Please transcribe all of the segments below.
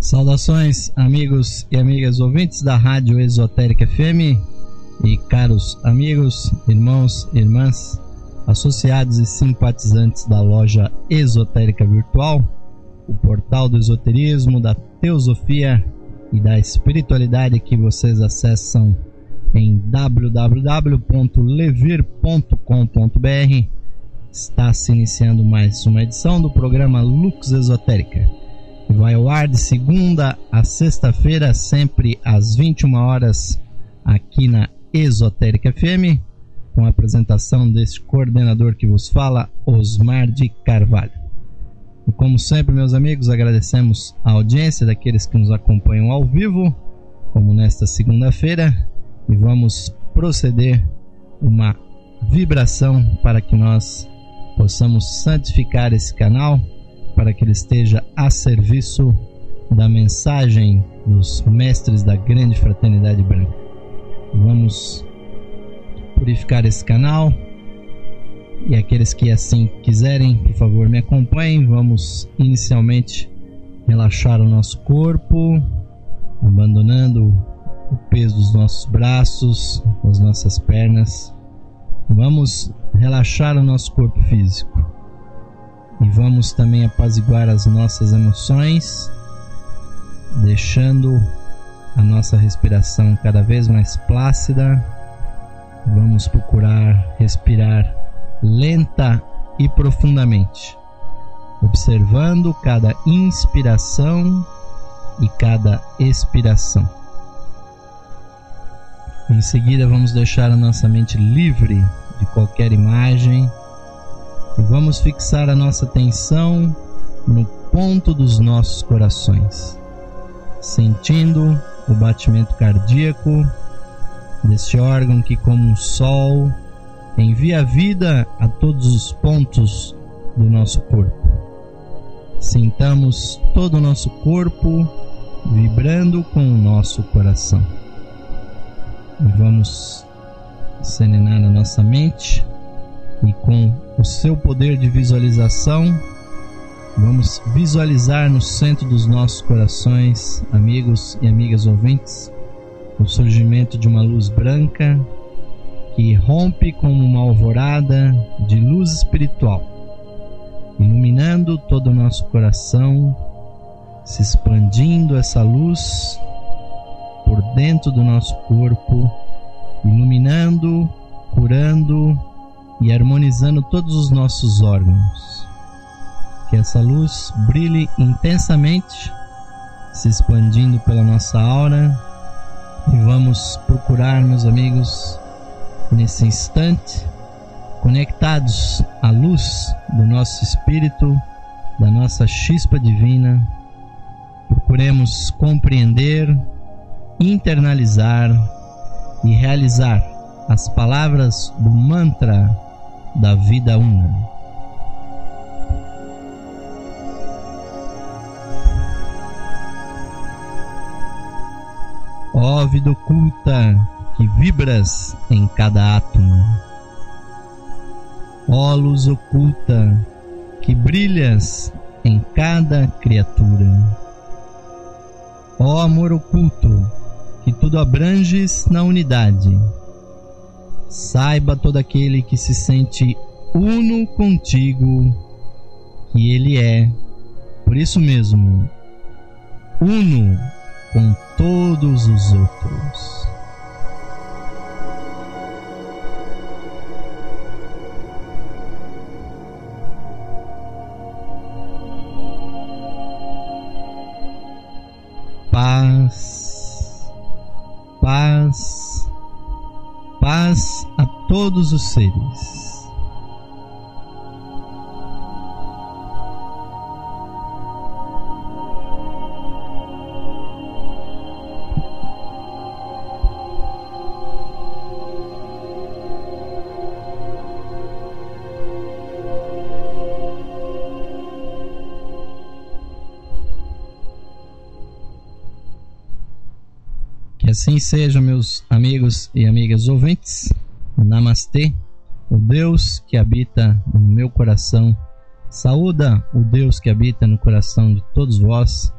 Saudações, amigos e amigas ouvintes da Rádio Esotérica FM e caros amigos, irmãos e irmãs, associados e simpatizantes da loja Esotérica Virtual, o portal do esoterismo, da teosofia e da espiritualidade que vocês acessam em www.levir.com.br. Está se iniciando mais uma edição do programa Lux Esotérica, que vai ao ar de segunda a sexta-feira, sempre às 21 horas, aqui na Esotérica FM, com a apresentação deste coordenador que vos fala, Osmar de Carvalho. E como sempre, meus amigos, agradecemos a audiência daqueles que nos acompanham ao vivo, como nesta segunda-feira, e vamos proceder uma vibração para que nós possamos santificar esse canal, para que ele esteja a serviço da mensagem dos mestres da grande fraternidade branca. Vamos purificar esse canal, e aqueles que assim quiserem, por favor, me acompanhem. Vamos inicialmente relaxar o nosso corpo, abandonando o peso dos nossos braços, das nossas pernas. Vamos relaxar o nosso corpo físico. E vamos também apaziguar as nossas emoções, deixando a nossa respiração cada vez mais plácida. Vamos procurar respirar lenta e profundamente, observando cada inspiração e cada expiração. Em seguida, vamos deixar a nossa mente livre de qualquer imagem e vamos fixar a nossa atenção no ponto dos nossos corações, sentindo o batimento cardíaco deste órgão que, como um sol, envia vida a todos os pontos do nosso corpo. Sintamos todo o nosso corpo vibrando com o nosso coração. E vamos serenar a nossa mente, e com o seu poder de visualização, vamos visualizar no centro dos nossos corações, amigos e amigas ouvintes, o surgimento de uma luz branca que rompe como uma alvorada de luz espiritual, iluminando todo o nosso coração, se expandindo essa luz por dentro do nosso corpo, iluminando, curando e harmonizando todos os nossos órgãos. Que essa luz brilhe intensamente, se expandindo pela nossa aura, e vamos procurar, meus amigos, nesse instante, conectados à luz do nosso espírito, da nossa chispa divina, procuremos compreender, internalizar e realizar as palavras do mantra da vida una. Ó vida oculta que vibras em cada átomo, ó luz oculta que brilhas em cada criatura, ó amor oculto que tudo abranges na unidade, saiba todo aquele que se sente uno contigo que ele é, por isso mesmo, uno com todos os outros. Paz, paz, paz a todos os seres. Que assim seja, meus amigos e amigas ouvintes. Namastê. O Deus que habita no meu coração saúda o Deus que habita no coração de todos vós,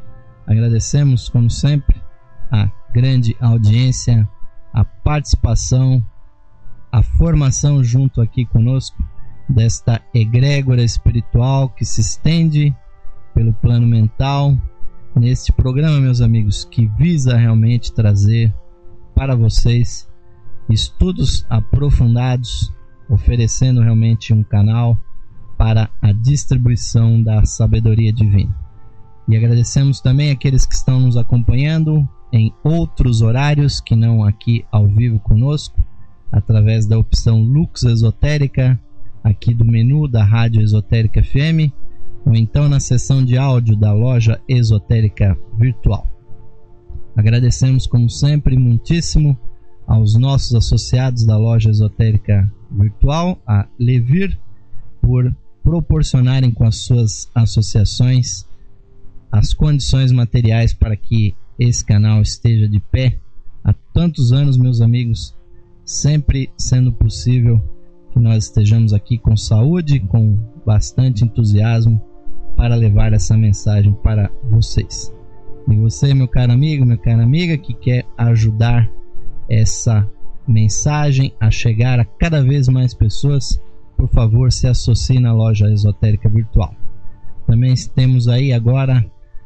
Agradecemos, como sempre, a grande audiência, a participação, a formação junto aqui conosco desta egrégora espiritual que se estende pelo plano mental neste programa, meus amigos, que visa realmente trazer para vocês estudos aprofundados, oferecendo realmente um canal para a distribuição da sabedoria divina. E agradecemos também aqueles que estão nos acompanhando em outros horários que não aqui ao vivo conosco, através da opção Lux Esotérica, aqui do menu da Rádio Esotérica FM, ou então na seção de áudio da Loja Esotérica Virtual. Agradecemos, como sempre, muitíssimo aos nossos associados da Loja Esotérica Virtual, a Levir, por proporcionarem com as suas associações as condições materiais para que esse canal esteja de pé há tantos anos, meus amigos, sempre sendo possível que nós estejamos aqui com saúde, com bastante entusiasmo para levar essa mensagem para vocês. E você, meu caro amigo, minha cara amiga, que quer ajudar essa mensagem a chegar a cada vez mais pessoas, por favor, se associe na Loja Esotérica Virtual. Também temos aí agora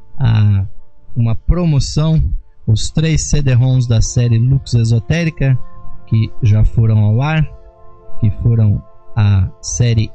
uma promoção, os 3 CD-ROMs da série Lux Esotérica, que já foram ao ar, que foram a série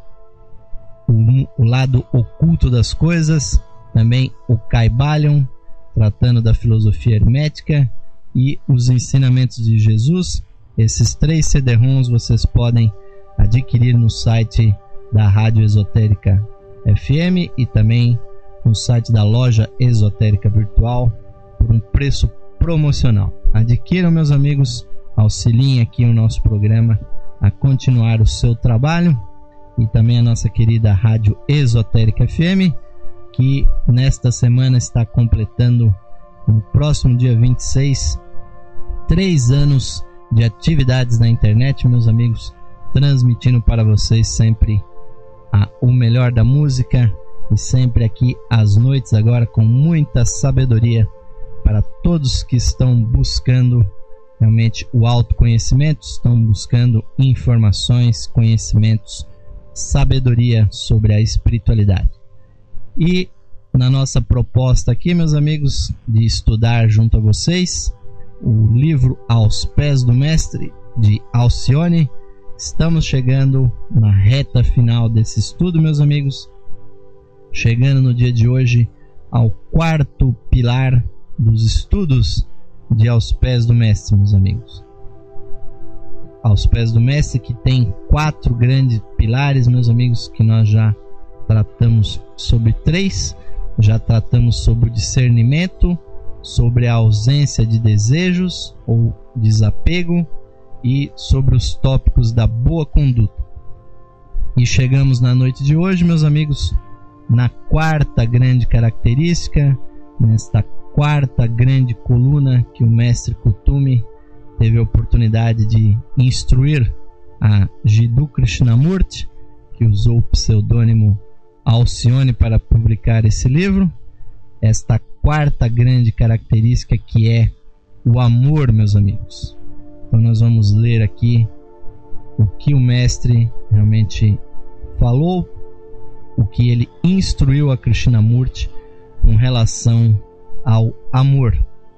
O Lado Oculto das Coisas, também o Kybalion, tratando da filosofia hermética, e os ensinamentos de Jesus. Esses 3 CD-ROMs vocês podem adquirir no site da Rádio Esotérica FM e também no site da Loja Esotérica Virtual por um preço promocional. Adquiram, meus amigos, auxiliem aqui o nosso programa a continuar o seu trabalho, e também a nossa querida Rádio Esotérica FM, que nesta semana está completando, no próximo dia 26, 3 anos de atividades na internet, meus amigos, transmitindo para vocês sempre o melhor da música, e sempre aqui às noites agora com muita sabedoria para todos que estão buscando realmente o autoconhecimento, estão buscando informações, conhecimentos, sabedoria sobre a espiritualidade. E na nossa proposta aqui, meus amigos, de estudar junto a vocês o livro Aos Pés do Mestre, de Alcione, estamos chegando na reta final desse estudo, meus amigos, chegando no dia de hoje ao 4º pilar dos estudos de Aos Pés do Mestre, meus amigos. Aos Pés do Mestre, que tem 4 grandes pilares, meus amigos, que nós já tratamos sobre 3. Já tratamos sobre o discernimento, sobre a ausência de desejos ou desapego e sobre os tópicos da boa conduta. E chegamos na noite de hoje, meus amigos, na 4ª grande característica, nesta 4ª grande coluna que o mestre Kuthumi teve a oportunidade de instruir a Jiddu Krishnamurti, que usou o pseudônimo Alcione para publicar esse livro. Esta 4ª grande característica, que é o amor, meus amigos. Então nós vamos ler aqui o que o mestre realmente falou, o que ele instruiu a Krishnamurti com relação ao amor.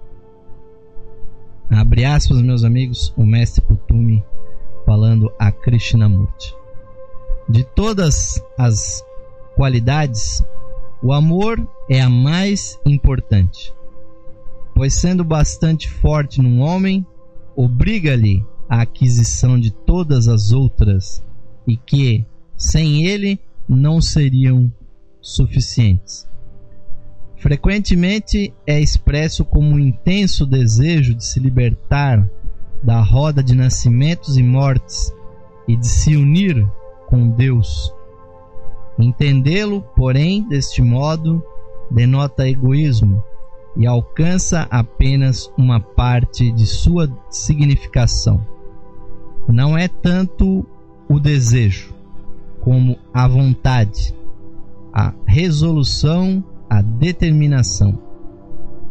Abre aspas, meus amigos, o mestre Kuthumi falando a Krishnamurti. De todas as qualidades, o amor é a mais importante, pois sendo bastante forte num homem, obriga-lhe a aquisição de todas as outras, e que, sem ele, não seriam suficientes. Frequentemente é expresso como um intenso desejo de se libertar da roda de nascimentos e mortes e de se unir com Deus. Entendê-lo, porém, deste modo, denota egoísmo e alcança apenas uma parte de sua significação. Não é tanto o desejo, como a vontade, a resolução, a determinação.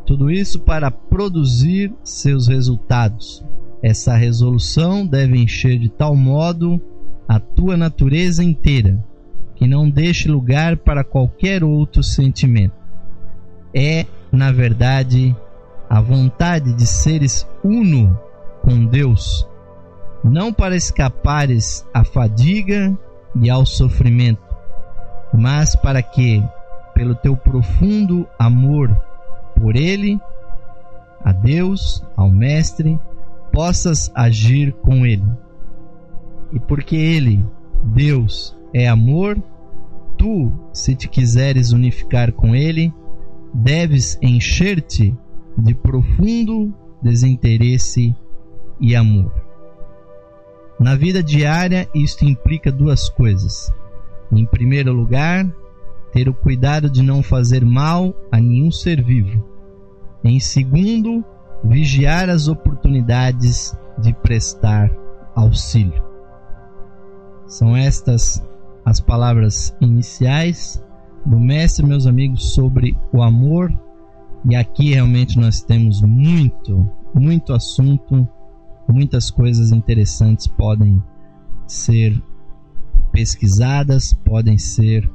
Tudo isso para produzir seus resultados. Essa resolução deve encher de tal modo a tua natureza inteira, que não deixe lugar para qualquer outro sentimento. É, na verdade, a vontade de seres uno com Deus, não para escapares à fadiga e ao sofrimento, mas para que, pelo teu profundo amor por Ele, a Deus, ao Mestre, possas agir com Ele. E porque Ele, Deus, é amor, tu, se te quiseres unificar com Ele, deves encher-te de profundo desinteresse e amor. Na vida diária, isto implica duas coisas. Em primeiro lugar, ter o cuidado de não fazer mal a nenhum ser vivo. Em segundo, vigiar as oportunidades de prestar auxílio. São estas as palavras iniciais do Mestre, meus amigos, sobre o amor. E aqui realmente nós temos muito assunto, muitas coisas interessantes podem ser pesquisadas, podem ser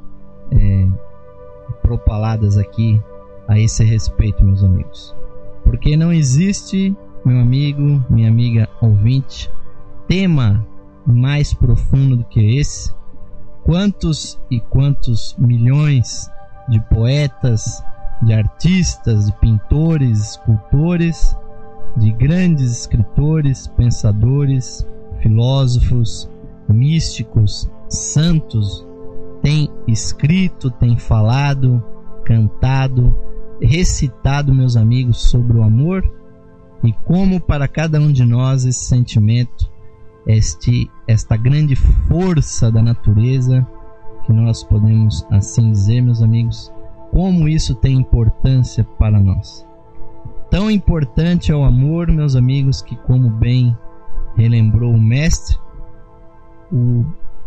propaladas aqui a esse respeito, meus amigos. Porque não existe, meu amigo, minha amiga ouvinte, tema mais profundo do que esse. Quantos e quantos milhões de poetas, de artistas, de pintores, escultores, de grandes escritores, pensadores, filósofos, místicos, santos, têm escrito, têm falado, cantado, recitado, meus amigos, sobre o amor, e como para cada um de nós esse sentimento, esta grande força da natureza, que nós podemos assim dizer, meus amigos, como isso tem importância para nós. Tão importante é o amor, meus amigos, que, como bem relembrou o Mestre, o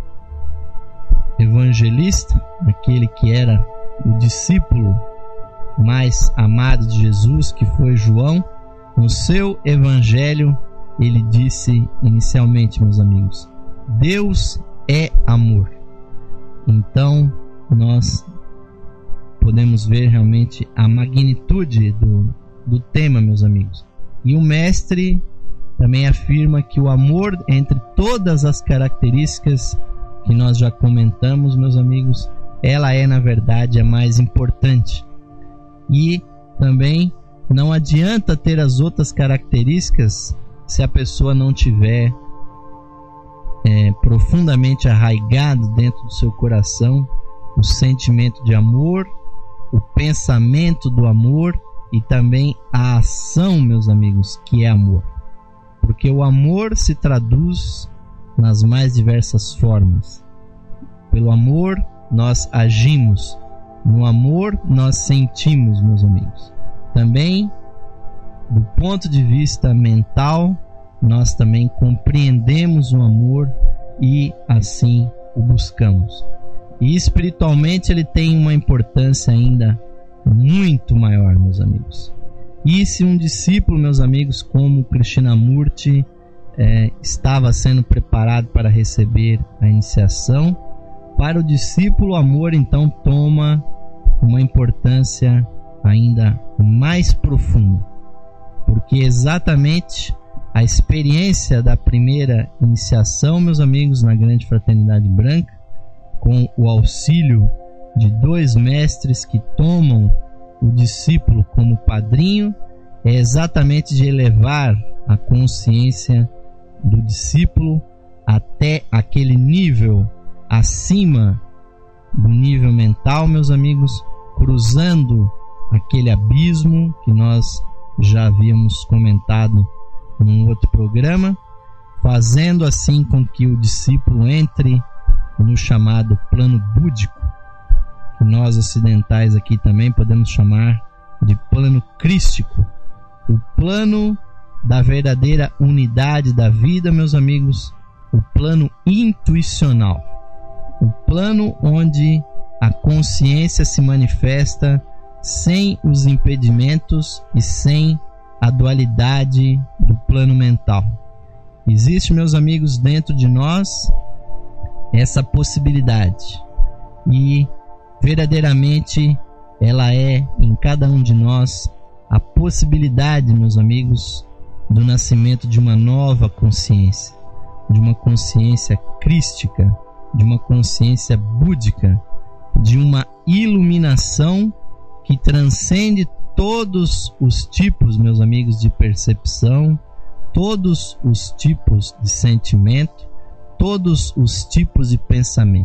evangelista, aquele que era o discípulo mais amado de Jesus, que foi João, no seu evangelho ele disse inicialmente, meus amigos, Deus é amor. Então nós podemos ver realmente a magnitude do tema, meus amigos. E o Mestre também afirma que o amor, entre todas as características que nós já comentamos, meus amigos, ela é na verdade a mais importante. E também não adianta ter as outras características se a pessoa não tiver profundamente arraigado dentro do seu coração o sentimento de amor, o pensamento do amor e também a ação, meus amigos, que é amor. Porque o amor se traduz nas mais diversas formas. Pelo amor nós agimos, no amor nós sentimos, meus amigos. Também, do ponto de vista mental, nós também compreendemos o amor e assim o buscamos. E espiritualmente ele tem uma importância ainda muito maior, meus amigos. E se um discípulo, meus amigos, como Krishnamurti estava sendo preparado para receber a iniciação, para o discípulo o amor então toma uma importância ainda mais profunda, porque exatamente a experiência da primeira iniciação, meus amigos, na Grande Fraternidade Branca, com o auxílio de 2 mestres que tomam o discípulo como padrinho, é exatamente de elevar a consciência do discípulo até aquele nível acima do nível mental, meus amigos, cruzando aquele abismo que nós já havíamos comentado num outro programa, fazendo assim com que o discípulo entre no chamado plano búdico, que nós ocidentais aqui também podemos chamar de plano crístico, o plano da verdadeira unidade da vida, meus amigos, o plano intuicional, o plano onde a consciência se manifesta sem os impedimentos e sem a dualidade do plano mental. Existe, meus amigos, dentro de nós essa possibilidade, e verdadeiramente ela é em cada um de nós a possibilidade, meus amigos, do nascimento de uma nova consciência, de uma consciência crística, de uma consciência búdica, de uma iluminação que transcende todos os tipos, meus amigos, de percepção, todos os tipos de sentimento, todos os tipos de pensamento.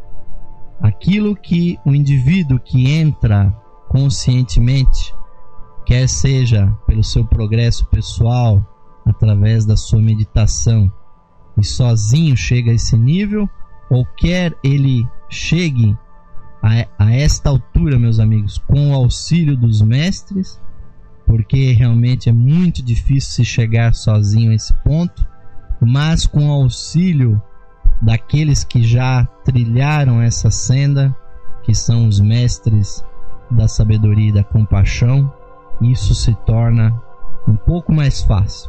Aquilo que o indivíduo que entra conscientemente, quer seja pelo seu progresso pessoal, através da sua meditação, e sozinho chega a esse nível, ou quer ele chegue a esta altura, meus amigos, com o auxílio dos mestres, porque realmente é muito difícil se chegar sozinho a esse ponto, mas com o auxílio daqueles que já trilharam essa senda, que são os mestres da sabedoria e da compaixão, isso se torna um pouco mais fácil.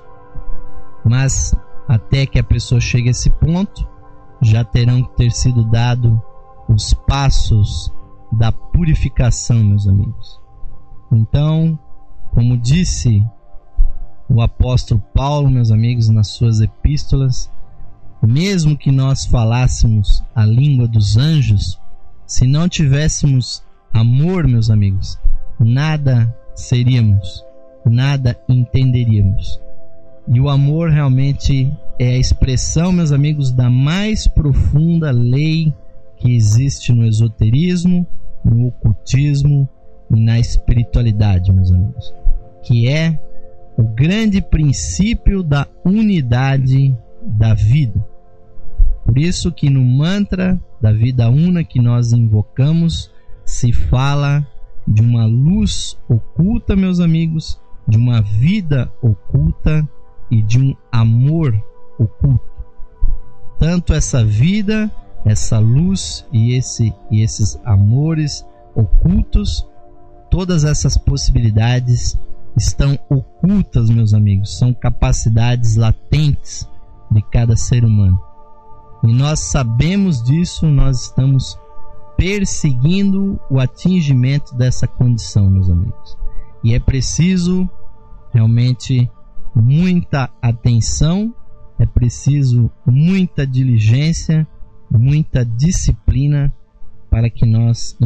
Mas até que a pessoa chegue a esse ponto, já terão que ter sido dado os passos da purificação, meus amigos. Então, como disse o apóstolo Paulo, meus amigos, nas suas epístolas, mesmo que nós falássemos a língua dos anjos, se não tivéssemos amor, meus amigos, nada seríamos, nada entenderíamos. E o amor realmente é a expressão, meus amigos, da mais profunda lei que existe no esoterismo, no ocultismo e na espiritualidade, meus amigos, que é o grande princípio da unidade da vida. Por isso que no mantra da vida una que nós invocamos, se fala de uma luz oculta, meus amigos, de uma vida oculta e de um amor oculto. Tanto essa vida, essa luz e esses amores ocultos, todas essas possibilidades estão ocultas, meus amigos, são capacidades latentes de cada ser humano. E nós sabemos disso, nós estamos perseguindo o atingimento dessa condição, meus amigos. E é preciso realmente muita atenção, é preciso muita diligência, muita disciplina para que nós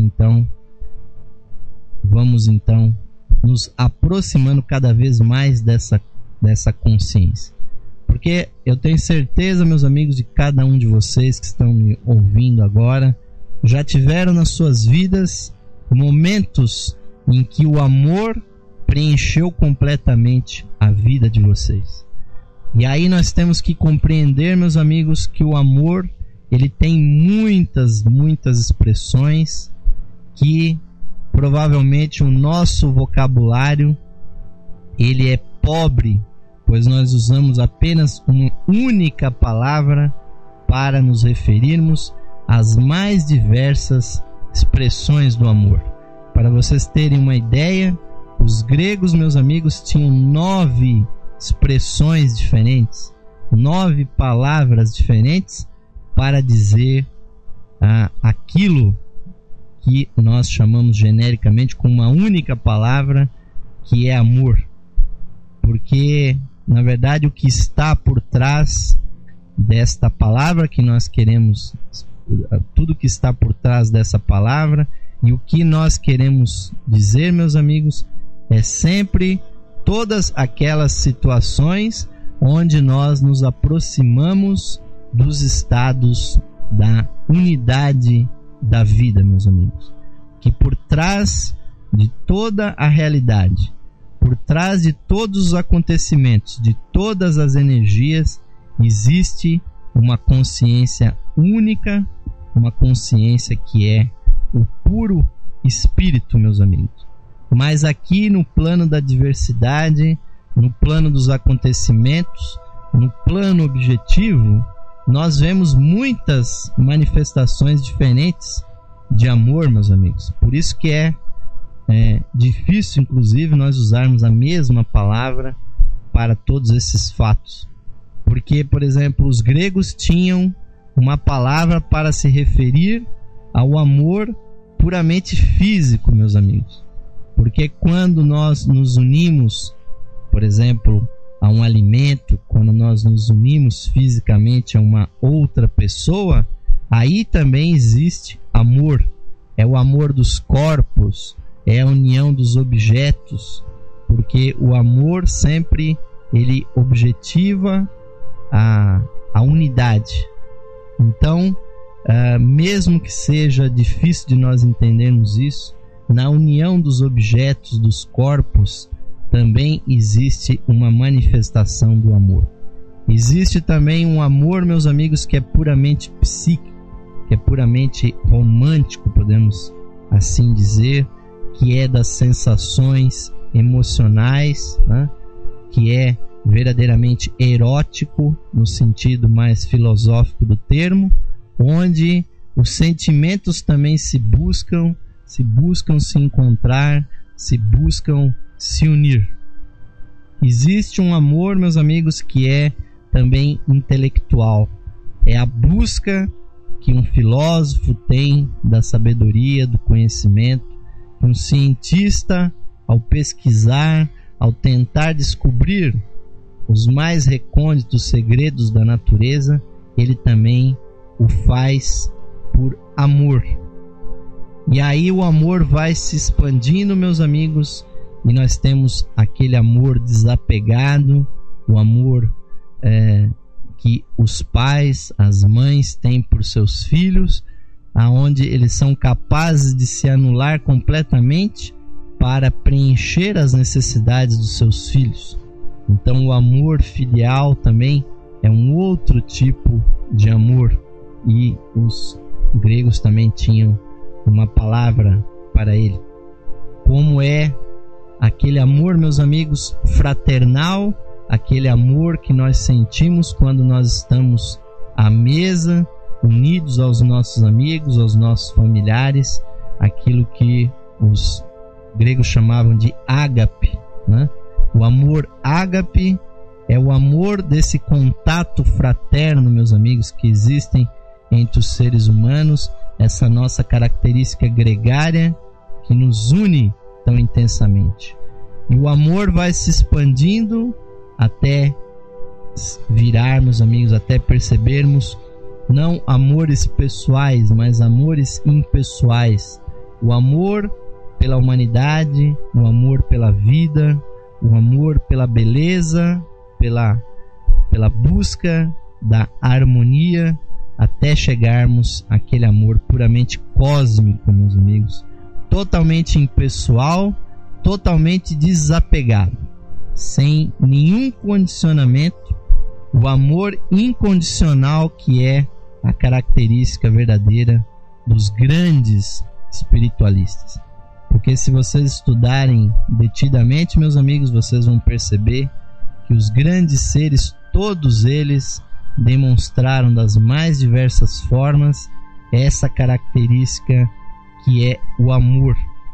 vamos nos aproximando cada vez mais dessa consciência. Porque eu tenho certeza, meus amigos, de cada um de vocês que estão me ouvindo agora, já tiveram nas suas vidas momentos em que o amor preencheu completamente a vida de vocês. E aí nós temos que compreender, meus amigos, que o amor, ele tem muitas expressões que provavelmente o nosso vocabulário ele é pobre, pois nós usamos apenas uma única palavra para nos referirmos às mais diversas expressões do amor. Para vocês terem uma ideia, os gregos, meus amigos, tinham 9 expressões diferentes, 9 palavras diferentes para dizer aquilo que nós chamamos genericamente com uma única palavra, que é amor. Porque, na verdade, o que está por trás desta palavra que nós queremos, tudo que está por trás dessa palavra e o que nós queremos dizer, meus amigos, é sempre todas aquelas situações onde nós nos aproximamos dos estados da unidade da vida, meus amigos. Que por trás de toda a realidade, por trás de todos os acontecimentos, de todas as energias, existe uma consciência única, uma consciência que é o puro espírito, meus amigos. Mas aqui no plano da diversidade, no plano dos acontecimentos, no plano objetivo, nós vemos muitas manifestações diferentes de amor, meus amigos. Por isso que é difícil, inclusive, nós usarmos a mesma palavra para todos esses fatos. Porque, por exemplo, os gregos tinham uma palavra para se referir ao amor puramente físico, meus amigos. Porque quando nós nos unimos, por exemplo, a um alimento, quando nós nos unimos fisicamente a uma outra pessoa, aí também existe amor. É o amor dos corpos, é a união dos objetos, porque o amor sempre ele objetiva a unidade. Então, mesmo que seja difícil de nós entendermos isso, na união dos objetos, dos corpos, também existe uma manifestação do amor. Existe também um amor, meus amigos, que é puramente psíquico, que é puramente romântico, podemos assim dizer, que é das sensações emocionais, né? Que é verdadeiramente erótico, no sentido mais filosófico do termo, onde os sentimentos também se buscam se encontrar, se buscam se unir. Existe um amor, meus amigos, que é também intelectual. É a busca que um filósofo tem da sabedoria, do conhecimento, que um cientista, ao pesquisar, ao tentar descobrir os mais recônditos segredos da natureza, ele também o faz por amor. E aí o amor vai se expandindo, meus amigos, e nós temos aquele amor desapegado, o amor que os pais, as mães têm por seus filhos, aonde eles são capazes de se anular completamente para preencher as necessidades dos seus filhos. Então o amor filial também é um outro tipo de amor, e os gregos também tinham uma palavra para ele. Como é aquele amor, meus amigos, fraternal, aquele amor que nós sentimos quando nós estamos à mesa, unidos aos nossos amigos, aos nossos familiares, aquilo que os gregos chamavam de ágape, né? O amor ágape é o amor desse contato fraterno, meus amigos, que existem entre os seres humanos, essa nossa característica gregária que nos une tão intensamente. E o amor vai se expandindo até virar, meus amigos, até percebermos não amores pessoais, mas amores impessoais. O amor pela humanidade, o amor pela vida, o amor pela beleza, pela busca da harmonia, até chegarmos àquele amor puramente cósmico, meus amigos, totalmente impessoal, totalmente desapegado, sem nenhum condicionamento, o amor incondicional, que é a característica verdadeira dos grandes espiritualistas. Porque se vocês estudarem detidamente, meus amigos, vocês vão perceber que os grandes seres, todos eles demonstraram das mais diversas formas essa característica que é o amor.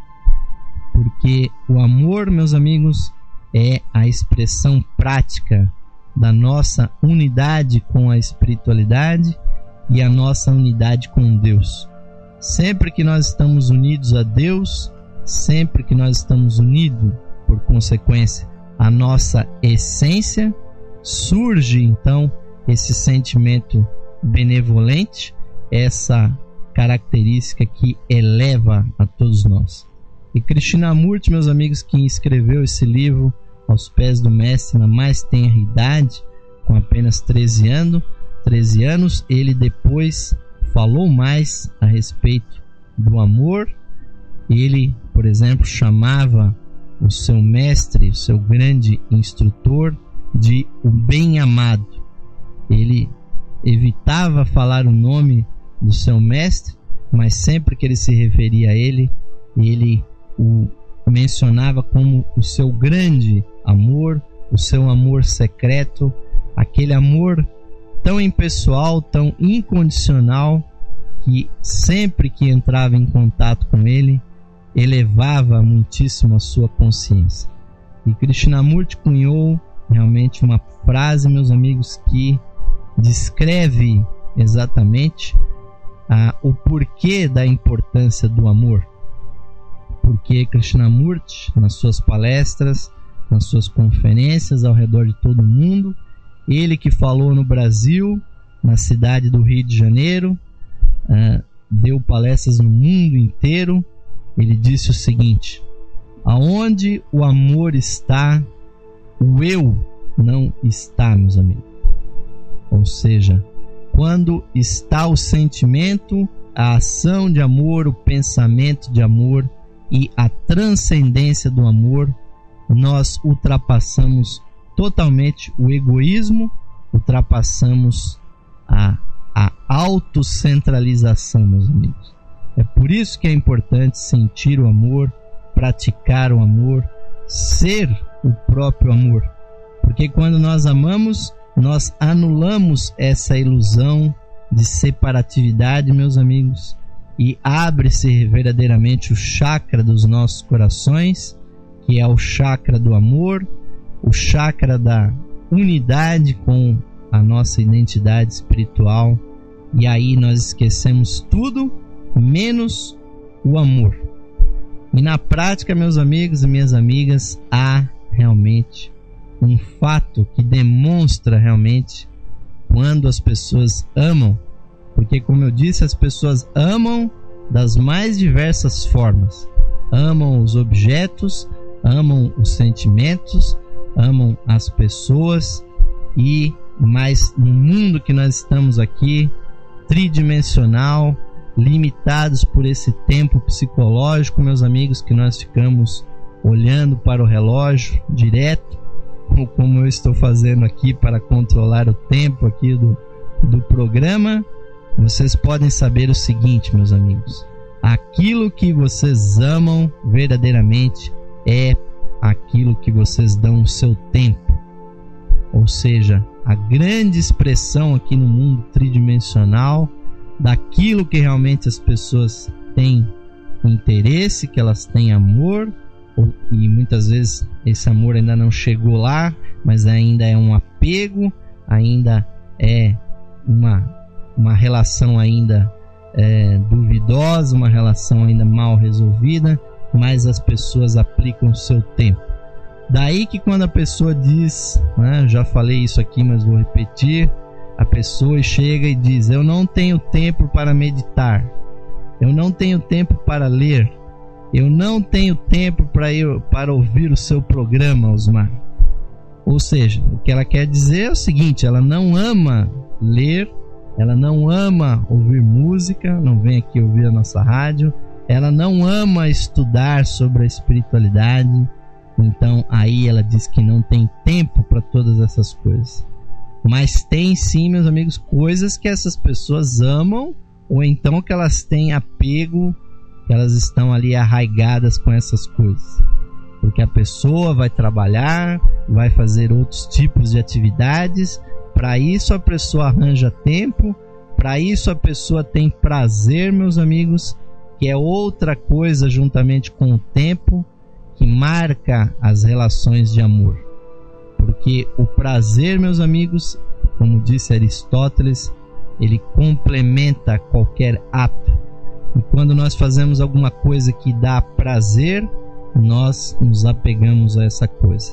Porque o amor, meus amigos, é a expressão prática da nossa unidade com a espiritualidade e a nossa unidade com Deus. Sempre que nós estamos unidos a Deus, sempre que nós estamos unidos, por consequência, a nossa essência, surge então esse sentimento benevolente, essa característica que eleva a todos nós. E Krishnamurti, meus amigos, que escreveu esse livro aos pés do mestre na mais tenra idade, com apenas 13 anos, ele depois falou mais a respeito do amor. Ele, por exemplo, chamava o seu mestre, o seu grande instrutor, de o bem-amado. Ele evitava falar o nome do seu mestre, mas sempre que ele se referia a ele, ele o mencionava como o seu grande amor, o seu amor secreto, aquele amor tão impessoal, tão incondicional, que sempre que entrava em contato com ele, elevava muitíssimo a sua consciência. E Krishnamurti cunhou realmente uma frase, meus amigos, que descreve exatamente o porquê da importância do amor. Porque Krishnamurti, nas suas palestras, nas suas conferências ao redor de todo o mundo, ele que falou no Brasil, na cidade do Rio de Janeiro, deu palestras no mundo inteiro, ele disse o seguinte: aonde o amor está, o eu não está, meus amigos. Ou seja, quando está o sentimento, a ação de amor, o pensamento de amor e a transcendência do amor, nós ultrapassamos totalmente o egoísmo, ultrapassamos a autocentralização, meus amigos. É por isso que é importante sentir o amor, praticar o amor, ser o próprio amor. Porque quando nós amamos, nós anulamos essa ilusão de separatividade, meus amigos, e abre-se verdadeiramente o chakra dos nossos corações, que é o chakra do amor, o chakra da unidade com a nossa identidade espiritual, e aí nós esquecemos tudo menos o amor. E na prática, meus amigos e minhas amigas, há realmente um fato que demonstra realmente quando as pessoas amam, porque, como eu disse, as pessoas amam das mais diversas formas. Amam os objetos, amam os sentimentos, amam as pessoas, mas no mundo que nós estamos aqui, tridimensional, limitados por esse tempo psicológico, meus amigos, que nós ficamos olhando para o relógio direto, como eu estou fazendo aqui para controlar o tempo aqui do programa. Vocês podem saber o seguinte, meus amigos: aquilo que vocês amam verdadeiramente é aquilo que vocês dão o seu tempo. Ou seja, a grande expressão aqui no mundo tridimensional daquilo que realmente as pessoas têm interesse, que elas têm amor, e muitas vezes esse amor ainda não chegou lá, mas ainda é um apego, ainda é uma relação ainda duvidosa, uma relação ainda mal resolvida, mas as pessoas aplicam o seu tempo. Daí que quando a pessoa diz, já falei isso aqui, mas vou repetir, a pessoa chega e diz: eu não tenho tempo para meditar, eu não tenho tempo para ler, eu não tenho tempo para ouvir o seu programa, Osmar. Ou seja, o que ela quer dizer é o seguinte: ela não ama ler, ela não ama ouvir música, não vem aqui ouvir a nossa rádio, ela não ama estudar sobre a espiritualidade. Então aí ela diz que não tem tempo para todas essas coisas. Mas tem sim, meus amigos, coisas que essas pessoas amam, ou então que elas têm apego, que elas estão ali arraigadas com essas coisas. Porque a pessoa vai trabalhar, vai fazer outros tipos de atividades, para isso a pessoa arranja tempo, para isso a pessoa tem prazer, meus amigos, que é outra coisa juntamente com o tempo que marca as relações de amor. Porque o prazer, meus amigos, como disse Aristóteles, ele complementa qualquer ato. E quando nós fazemos alguma coisa que dá prazer, nós nos apegamos a essa coisa.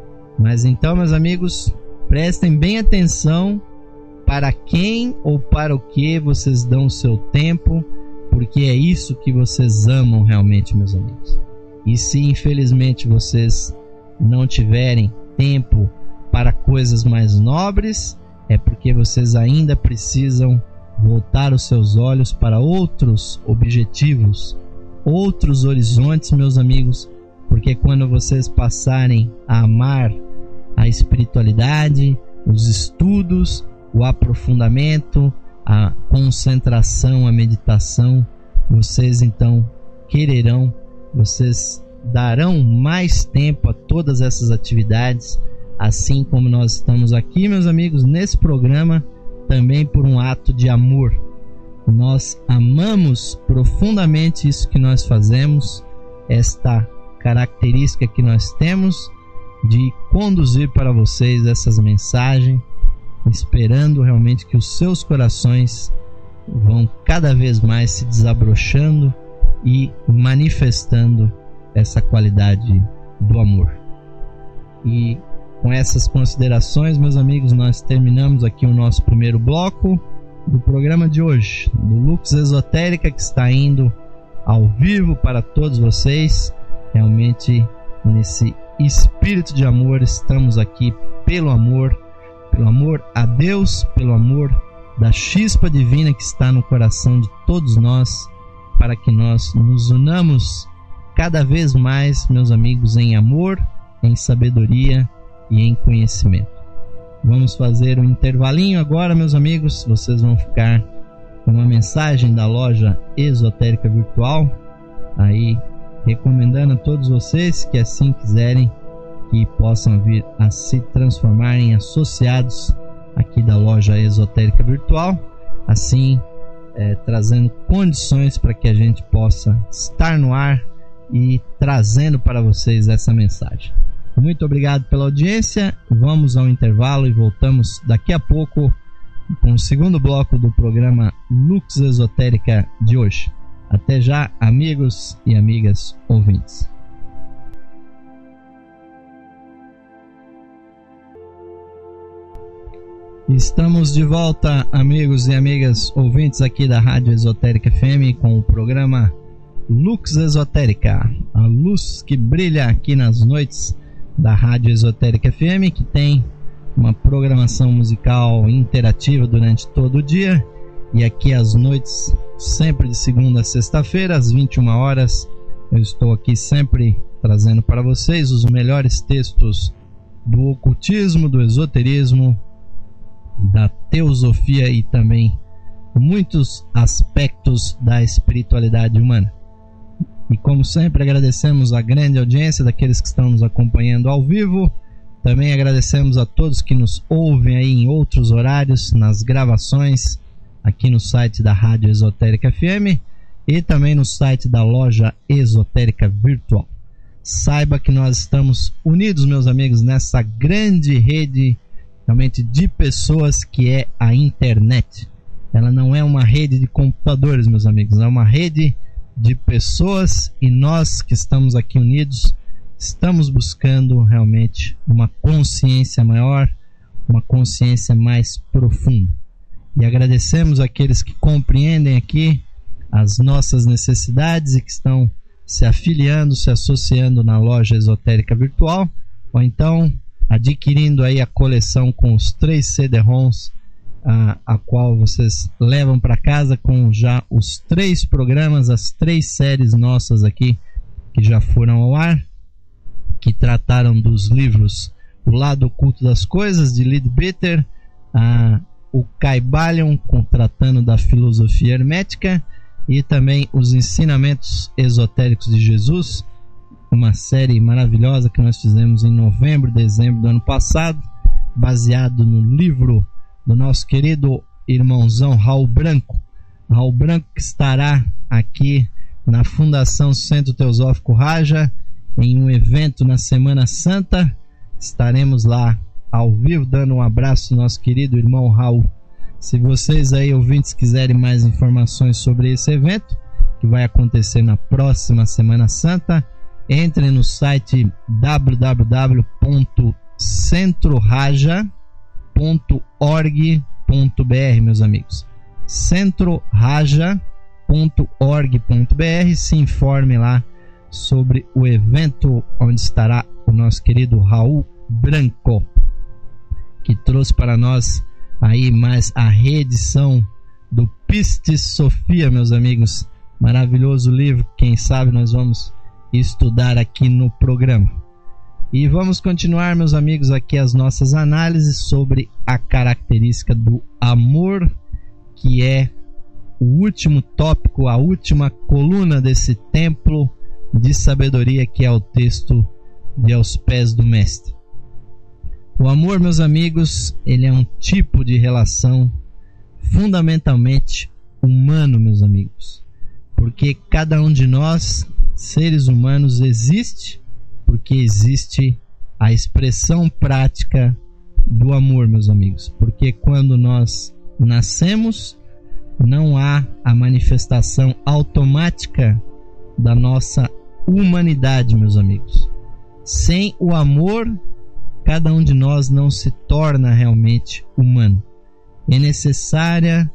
Mas então, meus amigos, prestem bem atenção para quem ou para o que vocês dão o seu tempo, porque é isso que vocês amam realmente, meus amigos. E se infelizmente vocês não tiverem tempo para coisas mais nobres, é porque vocês ainda precisam voltar os seus olhos para outros objetivos, outros horizontes, meus amigos, porque quando vocês passarem a amar a espiritualidade, os estudos, o aprofundamento, a concentração, a meditação, vocês então vocês darão mais tempo a todas essas atividades, assim como nós estamos aqui, meus amigos, nesse programa, também por um ato de amor. Nós amamos profundamente isso que nós fazemos, esta característica que nós temos de conduzir para vocês essas mensagens, esperando realmente que os seus corações vão cada vez mais se desabrochando e manifestando essa qualidade do amor. E com essas considerações, meus amigos, nós terminamos aqui o nosso primeiro bloco do programa de hoje, do Lux Esotérica, que está indo ao vivo para todos vocês. Realmente, nesse espírito de amor, estamos aqui pelo amor a Deus, pelo amor da chispa divina que está no coração de todos nós, para que nós nos unamos cada vez mais, meus amigos, em amor, em sabedoria e em conhecimento. Vamos fazer um intervalinho agora, meus amigos. Vocês vão ficar com uma mensagem da loja esotérica virtual, aí recomendando a todos vocês que assim quiserem que possam vir a se transformar em associados aqui da loja esotérica virtual, assim trazendo condições para que a gente possa estar no ar e trazendo para vocês essa mensagem. Muito obrigado pela audiência. Vamos ao intervalo e voltamos daqui a pouco com o segundo bloco do programa Lux Esotérica de hoje. Até já, amigos e amigas ouvintes. Estamos de volta, amigos e amigas ouvintes aqui da Rádio Esotérica FM, com o programa Lux Esotérica, a luz que brilha aqui nas noites da Rádio Esotérica FM, que tem uma programação musical interativa durante todo o dia, e aqui às noites, sempre de segunda a sexta-feira, às 21 horas, eu estou aqui sempre trazendo para vocês os melhores textos do ocultismo, do esoterismo, da teosofia e também muitos aspectos da espiritualidade humana. E como sempre, agradecemos a grande audiência daqueles que estão nos acompanhando ao vivo. Também agradecemos a todos que nos ouvem aí em outros horários, nas gravações, aqui no site da Rádio Esotérica FM e também no site da loja Esotérica Virtual. Saiba que nós estamos unidos, meus amigos, nessa grande rede realmente de pessoas que é a internet. Ela não é uma rede de computadores, meus amigos, é uma rede de pessoas, e nós que estamos aqui unidos estamos buscando realmente uma consciência maior, uma consciência mais profunda. E agradecemos àqueles que compreendem aqui as nossas necessidades e que estão se afiliando, se associando na loja Esotérica Virtual, ou então adquirindo aí a coleção com os 3 CD-ROMs, a qual vocês levam para casa com já os 3 programas, as 3 séries nossas aqui que já foram ao ar, que trataram dos livros O Lado Oculto das Coisas, de Leadbeater, o Kybalion, tratando da filosofia hermética, e também os Ensinamentos Esotéricos de Jesus, uma série maravilhosa que nós fizemos em novembro, dezembro do ano passado, baseado no livro do nosso querido irmãozão Raul Branco. Raul Branco, que estará aqui na Fundação Centro Teosófico Raja em um evento na Semana Santa. Estaremos lá ao vivo dando um abraço ao nosso querido irmão Raul. Se vocês aí, ouvintes, quiserem mais informações sobre esse evento, que vai acontecer na próxima Semana Santa, entre no site www.centroraja.org.br, meus amigos. centroraja.org.br, se informe lá sobre o evento onde estará o nosso querido Raul Branco, que trouxe para nós aí mais a reedição do Pistis Sophia, meus amigos. Maravilhoso livro, quem sabe nós vamos estudar aqui no programa. E vamos continuar, meus amigos, aqui as nossas análises sobre a característica do amor, que é o último tópico, a última coluna desse templo de sabedoria, que é o texto de Aos Pés do Mestre. O amor, meus amigos, ele é um tipo de relação fundamentalmente humano, meus amigos, porque cada um de nós seres humanos existe porque existe a expressão prática do amor, meus amigos. Porque quando nós nascemos, não há a manifestação automática da nossa humanidade, meus amigos. Sem o amor, cada um de nós não se torna realmente humano. É necessária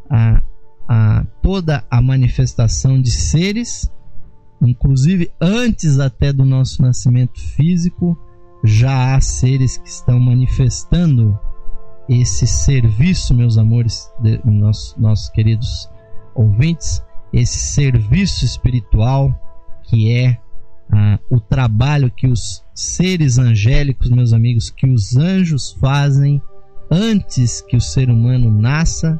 toda a manifestação de seres, inclusive antes até do nosso nascimento físico, já há seres que estão manifestando esse serviço, meus amores, nossos queridos ouvintes, esse serviço espiritual que é o trabalho que os seres angélicos, meus amigos, que os anjos fazem antes que o ser humano nasça.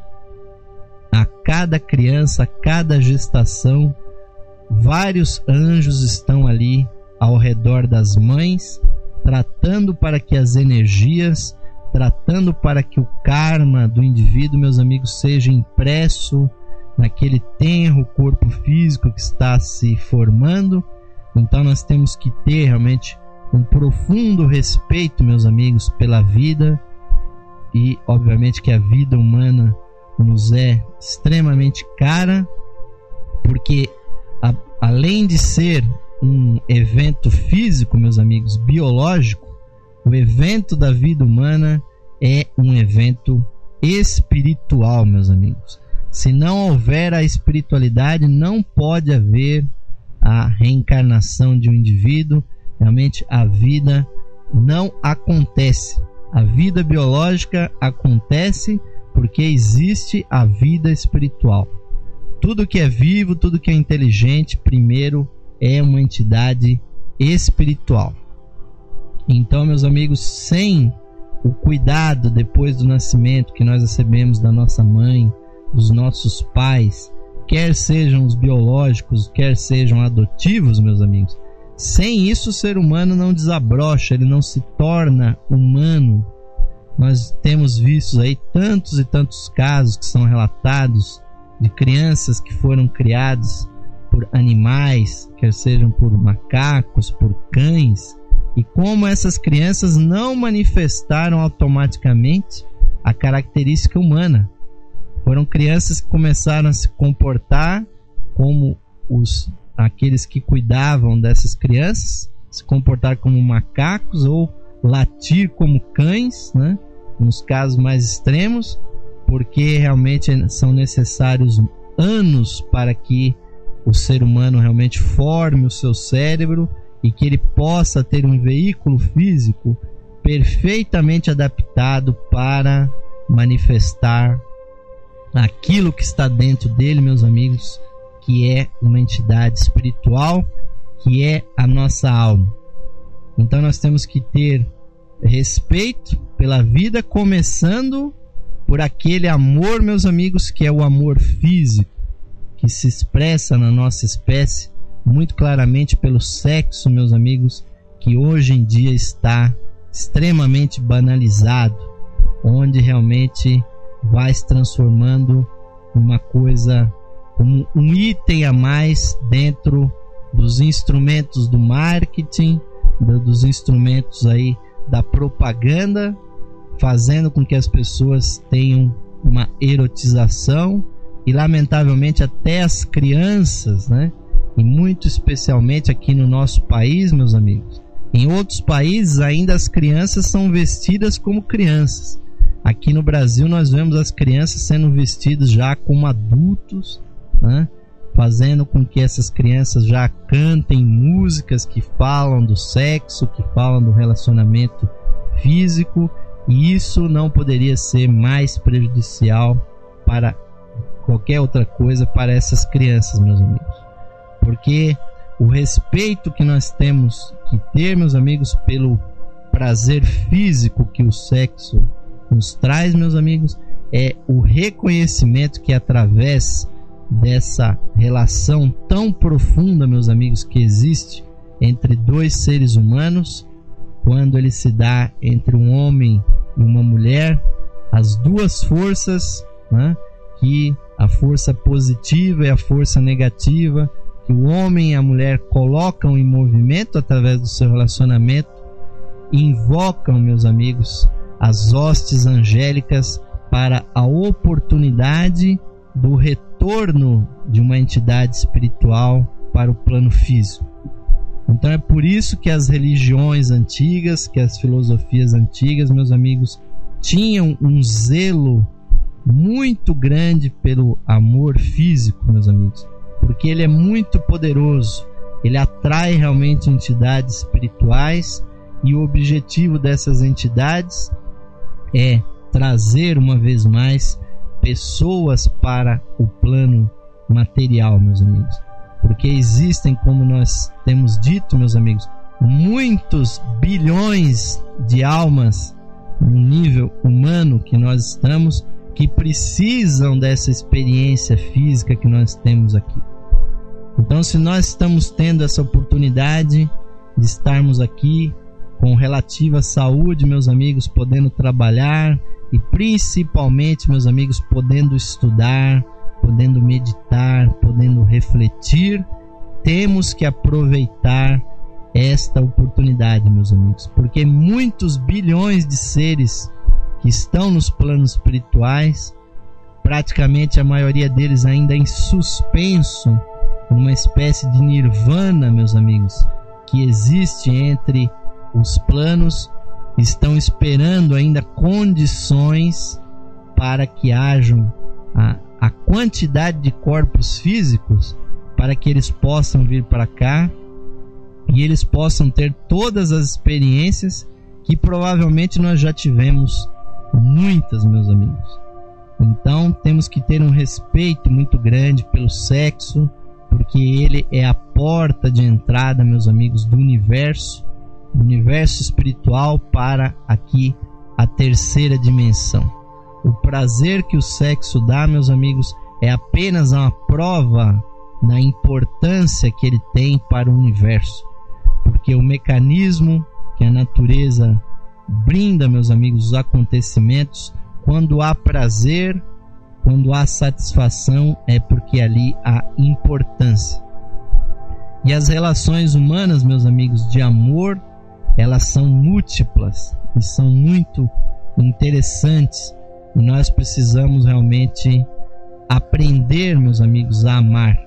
A cada criança, a cada gestação, vários anjos estão ali ao redor das mães, tratando para que as energias, tratando para que o karma do indivíduo, meus amigos, seja impresso naquele tenro corpo físico que está se formando. Então nós temos que ter realmente um profundo respeito, meus amigos, pela vida, e obviamente que a vida humana nos é extremamente cara, porque além de ser um evento físico, meus amigos, biológico, o evento da vida humana é um evento espiritual, meus amigos. Se não houver a espiritualidade, não pode haver a reencarnação de um indivíduo. Realmente a vida não acontece. A vida biológica acontece porque existe a vida espiritual. Tudo que é vivo, tudo que é inteligente, primeiro é uma entidade espiritual. Então, meus amigos, sem o cuidado depois do nascimento que nós recebemos da nossa mãe, dos nossos pais, quer sejam os biológicos, quer sejam adotivos, meus amigos, sem isso o ser humano não desabrocha, ele não se torna humano. Nós temos visto aí tantos e tantos casos que são relatados de crianças que foram criadas por animais, quer sejam por macacos, por cães, e como essas crianças não manifestaram automaticamente a característica humana. Foram crianças que começaram a se comportar como aqueles que cuidavam dessas crianças, se comportar como macacos ou latir como cães, né? Nos casos mais extremos, porque realmente são necessários anos para que o ser humano realmente forme o seu cérebro e que ele possa ter um veículo físico perfeitamente adaptado para manifestar aquilo que está dentro dele, meus amigos, que é uma entidade espiritual, que é a nossa alma. Então nós temos que ter respeito pela vida, começando por aquele amor, meus amigos, que é o amor físico, que se expressa na nossa espécie muito claramente pelo sexo, meus amigos, que hoje em dia está extremamente banalizado, onde realmente vai se transformando uma coisa como um item a mais dentro dos instrumentos do marketing, dos instrumentos aí da propaganda, fazendo com que as pessoas tenham uma erotização e lamentavelmente até as crianças, né? E muito especialmente aqui no nosso país, meus amigos. Em outros países ainda as crianças são vestidas como crianças. Aqui no Brasil nós vemos as crianças sendo vestidas já como adultos, né? Fazendo com que essas crianças já cantem músicas que falam do sexo, que falam do relacionamento físico, e isso não poderia ser mais prejudicial para qualquer outra coisa para essas crianças, meus amigos. Porque o respeito que nós temos que ter, meus amigos, pelo prazer físico que o sexo nos traz, meus amigos, é o reconhecimento que através dessa relação tão profunda, meus amigos, que existe entre dois seres humanos, quando ele se dá entre um homem e uma mulher, as duas forças, né, que a força positiva e a força negativa, que o homem e a mulher colocam em movimento através do seu relacionamento, invocam, meus amigos, as hostes angélicas para a oportunidade do retorno de uma entidade espiritual para o plano físico. Então é por isso que as religiões antigas, que as filosofias antigas, meus amigos, tinham um zelo muito grande pelo amor físico, meus amigos, porque ele é muito poderoso, ele atrai realmente entidades espirituais, e o objetivo dessas entidades é trazer uma vez mais pessoas para o plano material, meus amigos. Porque existem, como nós temos dito, meus amigos, muitos bilhões de almas no nível humano que nós estamos, que precisam dessa experiência física que nós temos aqui. Então, se nós estamos tendo essa oportunidade de estarmos aqui com relativa saúde, meus amigos, podendo trabalhar e principalmente, meus amigos, podendo estudar, podendo meditar, podendo refletir, temos que aproveitar esta oportunidade, meus amigos, porque muitos bilhões de seres que estão nos planos espirituais, praticamente a maioria deles ainda em suspenso, uma espécie de nirvana, meus amigos, que existe entre os planos, estão esperando ainda condições para que hajam a quantidade de corpos físicos para que eles possam vir para cá e eles possam ter todas as experiências que provavelmente nós já tivemos muitas, meus amigos. Então temos que ter um respeito muito grande pelo sexo, porque ele é a porta de entrada, meus amigos, do universo espiritual para aqui a terceira dimensão. O prazer que o sexo dá, meus amigos, é apenas uma prova da importância que ele tem para o universo, porque o mecanismo que a natureza brinda, meus amigos, os acontecimentos, quando há prazer, quando há satisfação, é porque ali há importância. E as relações humanas, meus amigos, de amor, elas são múltiplas e são muito interessantes, e nós precisamos realmente aprender, meus amigos, a amar,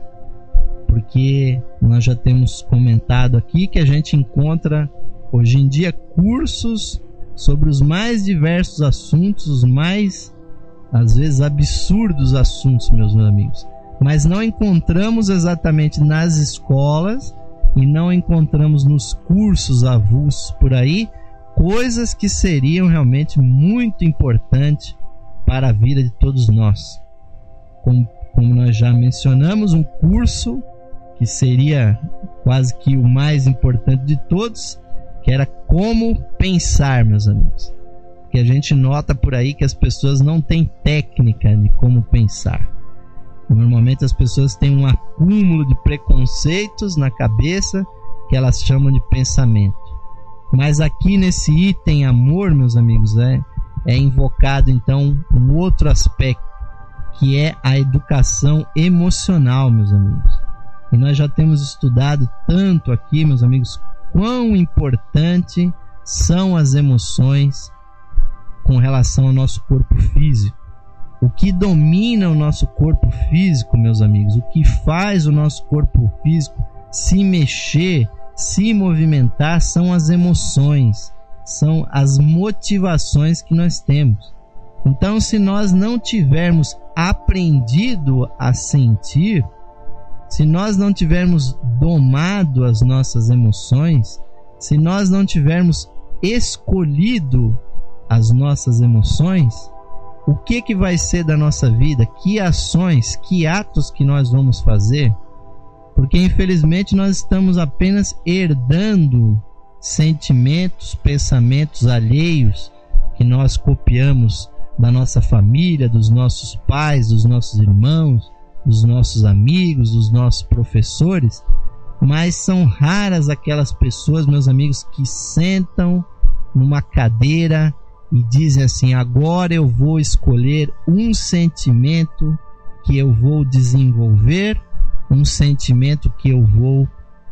porque nós já temos comentado aqui que a gente encontra hoje em dia cursos sobre os mais diversos assuntos, os mais, às vezes, absurdos assuntos, meus amigos, mas não encontramos exatamente nas escolas e não encontramos nos cursos avulsos por aí coisas que seriam realmente muito importantes para a vida de todos nós. Como nós já mencionamos, um curso que seria quase que o mais importante de todos, que era como pensar, meus amigos. Porque a gente nota por aí que as pessoas não têm técnica de como pensar. Normalmente as pessoas têm um acúmulo de preconceitos na cabeça que elas chamam de pensamento. Mas aqui nesse item amor, meus amigos, é invocado então um outro aspecto, que é a educação emocional, meus amigos. E nós já temos estudado tanto aqui, meus amigos, quão importante são as emoções com relação ao nosso corpo físico. O que domina o nosso corpo físico, meus amigos, o que faz o nosso corpo físico se mexer, se movimentar, são as emoções, são as motivações que nós temos. Então, se nós não tivermos aprendido a sentir, se nós não tivermos domado as nossas emoções, se nós não tivermos escolhido as nossas emoções, o que vai ser da nossa vida? Que ações, que atos que nós vamos fazer? Porque infelizmente nós estamos apenas herdando sentimentos, pensamentos alheios que nós copiamos da nossa família, dos nossos pais, dos nossos irmãos, dos nossos amigos, dos nossos professores, mas são raras aquelas pessoas, meus amigos, que sentam numa cadeira e dizem assim: agora eu vou escolher um sentimento que eu vou desenvolver um sentimento que eu vou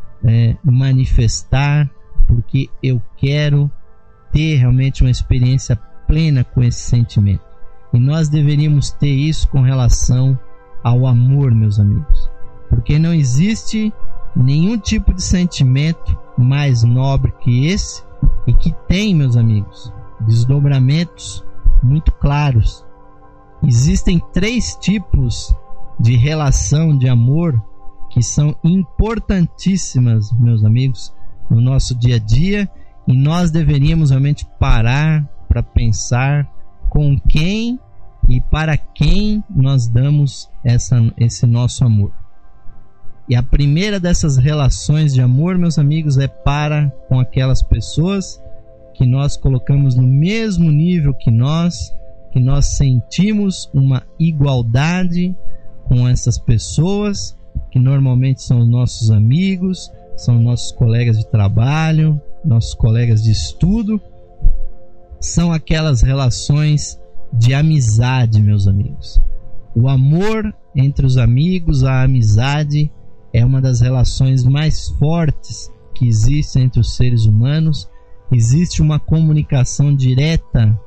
manifestar, porque eu quero ter realmente uma experiência plena com esse sentimento. E nós deveríamos ter isso com relação ao amor, meus amigos, porque não existe nenhum tipo de sentimento mais nobre que esse, e que tem, meus amigos, desdobramentos muito claros. Existem 3 tipos de relação de amor que são importantíssimas, meus amigos, no nosso dia a dia, e nós deveríamos realmente parar para pensar com quem e para quem nós damos esse nosso amor. E a primeira dessas relações de amor, meus amigos, é para com aquelas pessoas que nós colocamos no mesmo nível que nós sentimos uma igualdade com essas pessoas, que normalmente são os nossos amigos, são nossos colegas de trabalho, nossos colegas de estudo. São aquelas relações de amizade, meus amigos. O amor entre os amigos, a amizade, é uma das relações mais fortes que existe entre os seres humanos. Existe uma comunicação direta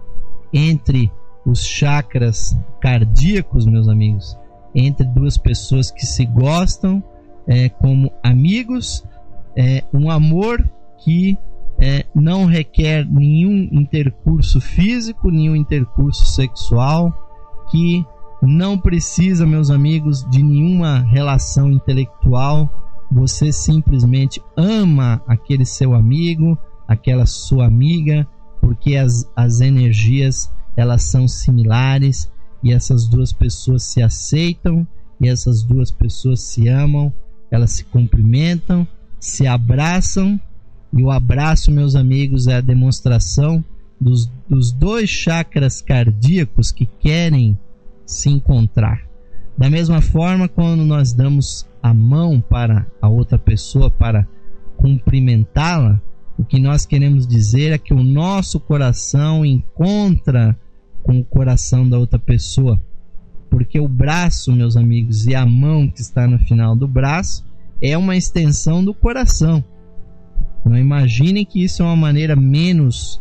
entre os chakras cardíacos, meus amigos, entre duas pessoas que se gostam como amigos. Um amor que não requer nenhum intercurso físico, nenhum intercurso sexual, que não precisa, meus amigos, de nenhuma relação intelectual. Você simplesmente ama aquele seu amigo, aquela sua amiga, porque as energias, elas são similares, e essas duas pessoas se aceitam, e essas duas pessoas se amam, elas se cumprimentam, se abraçam. E o abraço, meus amigos, é a demonstração dos 2 chakras cardíacos que querem se encontrar. Da mesma forma, quando nós damos a mão para a outra pessoa para cumprimentá-la, o que nós queremos dizer é que o nosso coração encontra com o coração da outra pessoa, porque o braço, meus amigos, e a mão que está no final do braço é uma extensão do coração. Não imaginem que isso é uma maneira menos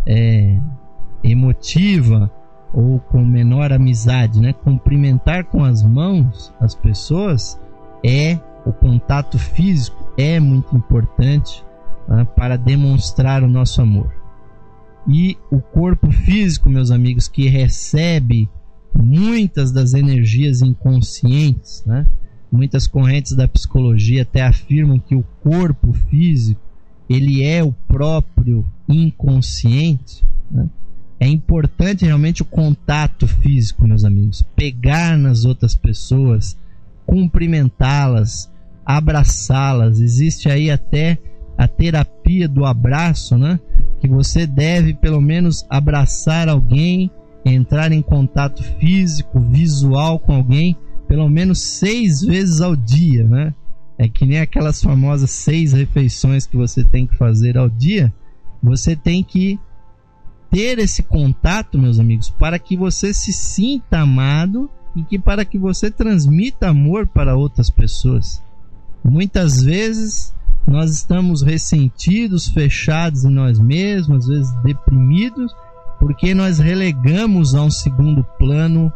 emotiva ou com menor amizade, né? Cumprimentar com as mãos as pessoas, o contato físico é muito importante para demonstrar o nosso amor. E o corpo físico, meus amigos, que recebe muitas das energias inconscientes, né? Muitas correntes da psicologia até afirmam que o corpo físico, ele é o próprio inconsciente, né? É importante realmente o contato físico, meus amigos. Pegar nas outras pessoas, cumprimentá-las, abraçá-las. Existe aí até a terapia do abraço, né? Que você deve pelo menos abraçar alguém, entrar em contato físico, visual com alguém, pelo menos 6 vezes ao dia, né? É que nem aquelas famosas 6 refeições que você tem que fazer ao dia. Você tem que ter esse contato, meus amigos, para que você se sinta amado e para que você transmita amor para outras pessoas. Muitas vezes nós estamos ressentidos, fechados em nós mesmos, às vezes deprimidos, porque nós relegamos a um segundo plano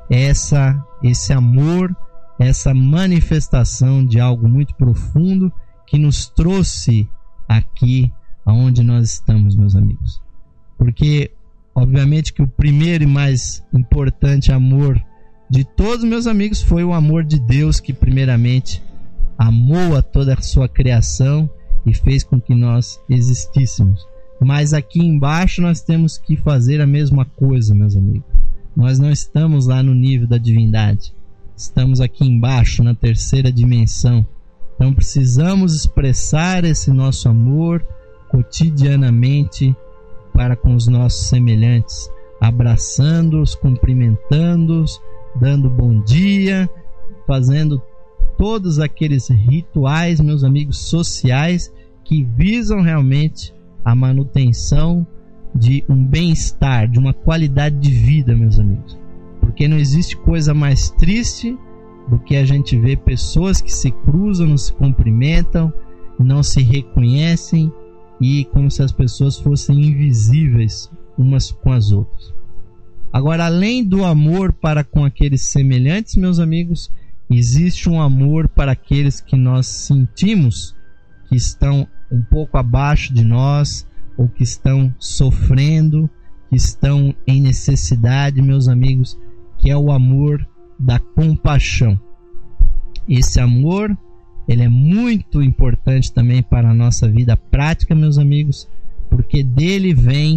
esse amor, essa manifestação de algo muito profundo que nos trouxe aqui aonde nós estamos, meus amigos. Porque obviamente que o primeiro e mais importante amor de todos, meus amigos, foi o amor de Deus, que primeiramente amou a toda a sua criação e fez com que nós existíssemos. Mas aqui embaixo nós temos que fazer a mesma coisa, meus amigos. Nós não estamos lá no nível da divindade, estamos aqui embaixo, na 3ª dimensão. Então precisamos expressar esse nosso amor cotidianamente para com os nossos semelhantes, abraçando-os, cumprimentando-os, dando bom dia, fazendo todos aqueles rituais, meus amigos, sociais, que visam realmente a manutenção de um bem-estar, de uma qualidade de vida, meus amigos. Porque não existe coisa mais triste do que a gente vê pessoas que se cruzam, não se cumprimentam, não se reconhecem, e como se as pessoas fossem invisíveis umas com as outras. Agora, além do amor para com aqueles semelhantes, meus amigos, existe um amor para aqueles que nós sentimos que estão um pouco abaixo de nós, ou que estão sofrendo, que estão em necessidade, meus amigos, que é o amor da compaixão. Esse amor, ele é muito importante também para a nossa vida prática, meus amigos, porque dele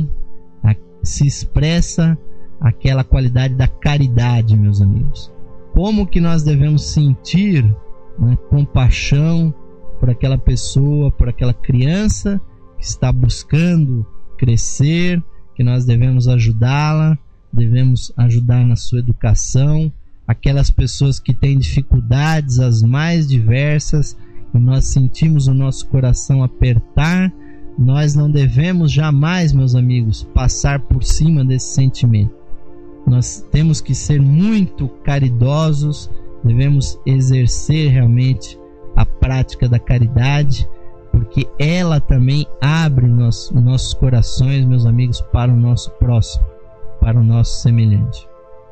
se expressa aquela qualidade da caridade, meus amigos. Como que nós devemos sentir, né, compaixão por aquela pessoa, por aquela criança que está buscando crescer, que nós devemos ajudá-la, devemos ajudar na sua educação, aquelas pessoas que têm dificuldades as mais diversas, e nós sentimos o nosso coração apertar, nós não devemos jamais, meus amigos, passar por cima desse sentimento. Nós temos que ser muito caridosos, devemos exercer realmente a prática da caridade, porque ela também abre nossos corações, meus amigos, para o nosso próximo, para o nosso semelhante.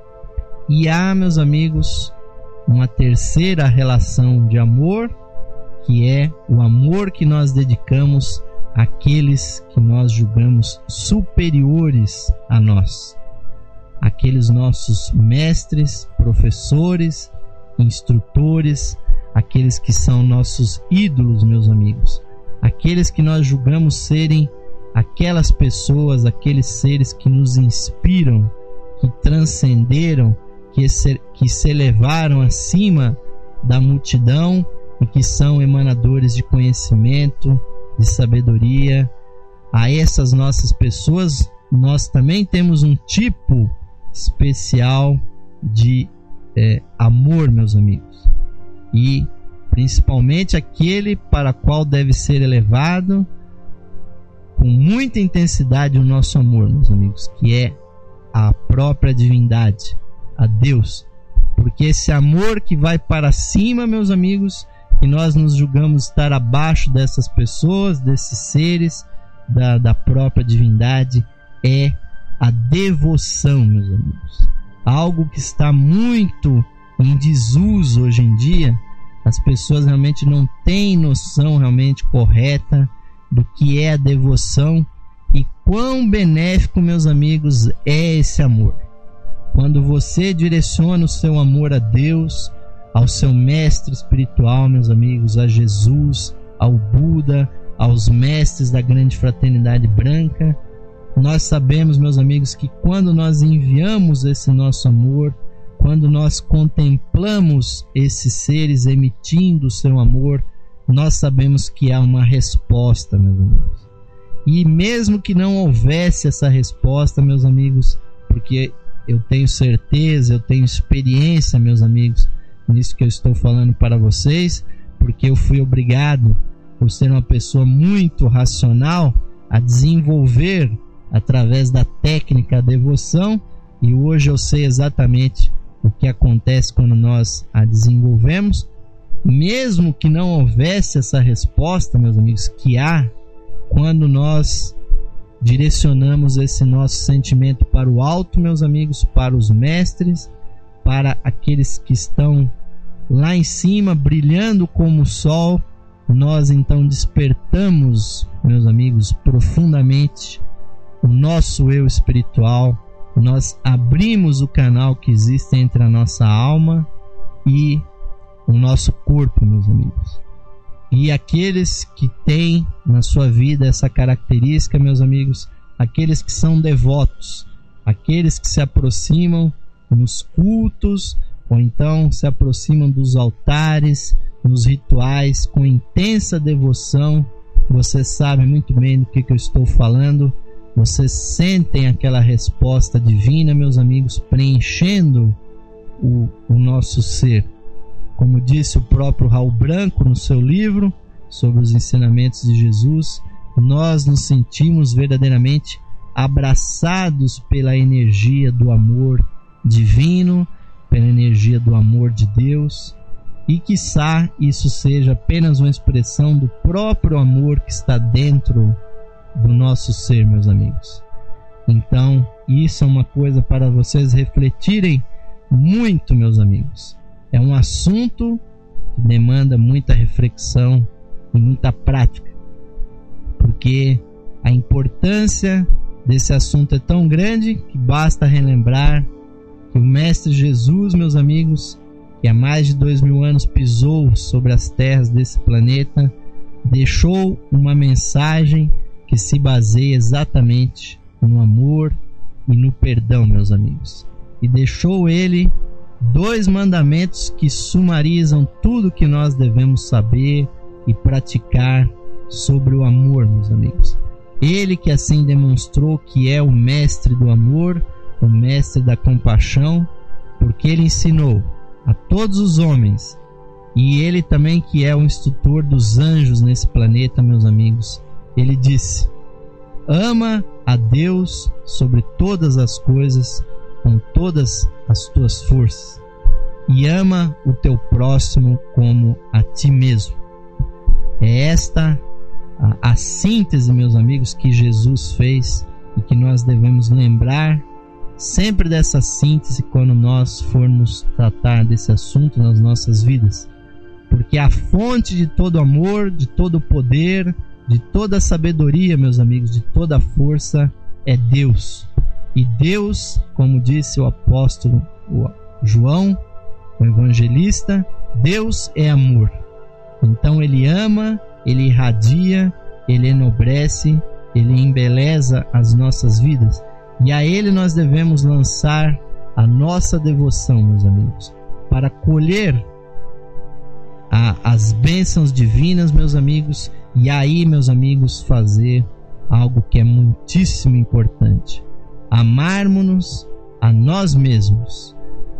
E há, meus amigos, uma terceira relação de amor, que é o amor que nós dedicamos àqueles que nós julgamos superiores a nós. Aqueles nossos mestres, professores, instrutores, aqueles que são nossos ídolos, meus amigos. Aqueles que nós julgamos serem aquelas pessoas, aqueles seres que nos inspiram, que transcenderam, que se elevaram acima da multidão e que são emanadores de conhecimento, de sabedoria. A essas nossas pessoas, nós também temos um tipo especial de amor, meus amigos. E principalmente aquele para qual deve ser elevado com muita intensidade o nosso amor, meus amigos, que é a própria divindade, a Deus. Porque esse amor que vai para cima, meus amigos, que nós nos julgamos estar abaixo dessas pessoas, desses seres, da própria divindade, é a devoção, meus amigos. Algo que está muito em desuso hoje em dia. As pessoas realmente não têm noção realmente correta do que é a devoção e quão benéfico, meus amigos, é esse amor. Quando você direciona o seu amor a Deus, ao seu mestre espiritual, meus amigos, a Jesus, ao Buda, aos mestres da grande fraternidade branca, nós sabemos, meus amigos, que quando nós enviamos esse nosso amor, quando nós contemplamos esses seres emitindo o seu amor, nós sabemos que há uma resposta, meus amigos. E mesmo que não houvesse essa resposta, meus amigos, porque eu tenho certeza, eu tenho experiência, meus amigos, nisso que eu estou falando para vocês, porque eu fui obrigado, por ser uma pessoa muito racional, a desenvolver através da técnica a devoção, e hoje eu sei exatamente o que acontece quando nós a desenvolvemos. Mesmo que não houvesse essa resposta, meus amigos, que há quando nós direcionamos esse nosso sentimento para o alto, meus amigos, para os mestres, para aqueles que estão lá em cima, brilhando como o sol, nós então despertamos, meus amigos, profundamente o nosso eu espiritual. Nós abrimos o canal que existe entre a nossa alma e o nosso corpo, meus amigos. E aqueles que têm na sua vida essa característica, meus amigos, aqueles que são devotos, aqueles que se aproximam nos cultos, ou então se aproximam dos altares, nos rituais, com intensa devoção, vocês sabem muito bem do que eu estou falando. Vocês sentem aquela resposta divina, meus amigos, preenchendo o nosso ser. Como disse o próprio Raul Branco no seu livro sobre os ensinamentos de Jesus, nós nos sentimos verdadeiramente abraçados pela energia do amor divino, pela energia do amor de Deus, e quiçá isso seja apenas uma expressão do próprio amor que está dentro do nosso ser, meus amigos. Então, isso é uma coisa para vocês refletirem muito, meus amigos. É um assunto que demanda muita reflexão e muita prática, porque a importância desse assunto é tão grande que basta relembrar que o Mestre Jesus, meus amigos, que há mais de 2000 anos pisou sobre as terras desse planeta, deixou uma mensagem que se baseia exatamente no amor e no perdão, meus amigos. E deixou ele 2 mandamentos que sumarizam tudo que nós devemos saber e praticar sobre o amor, meus amigos. Ele que assim demonstrou que é o mestre do amor, o mestre da compaixão, porque ele ensinou a todos os homens, e ele também que é o instrutor dos anjos nesse planeta, meus amigos. Ele disse: ama a Deus sobre todas as coisas, com todas as tuas forças, e ama o teu próximo como a ti mesmo. É esta a síntese, meus amigos, que Jesus fez, e que nós devemos lembrar sempre dessa síntese quando nós formos tratar desse assunto nas nossas vidas, porque a fonte de todo amor, de todo poder, de toda sabedoria, meus amigos, de toda força é Deus. E Deus, como disse o apóstolo João, o evangelista, Deus é amor. Então ele ama, ele irradia, ele enobrece, ele embeleza as nossas vidas. E a ele nós devemos lançar a nossa devoção, meus amigos, para colher as bênçãos divinas, meus amigos, e aí, meus amigos, fazer algo que é muitíssimo importante: amarmos-nos a nós mesmos,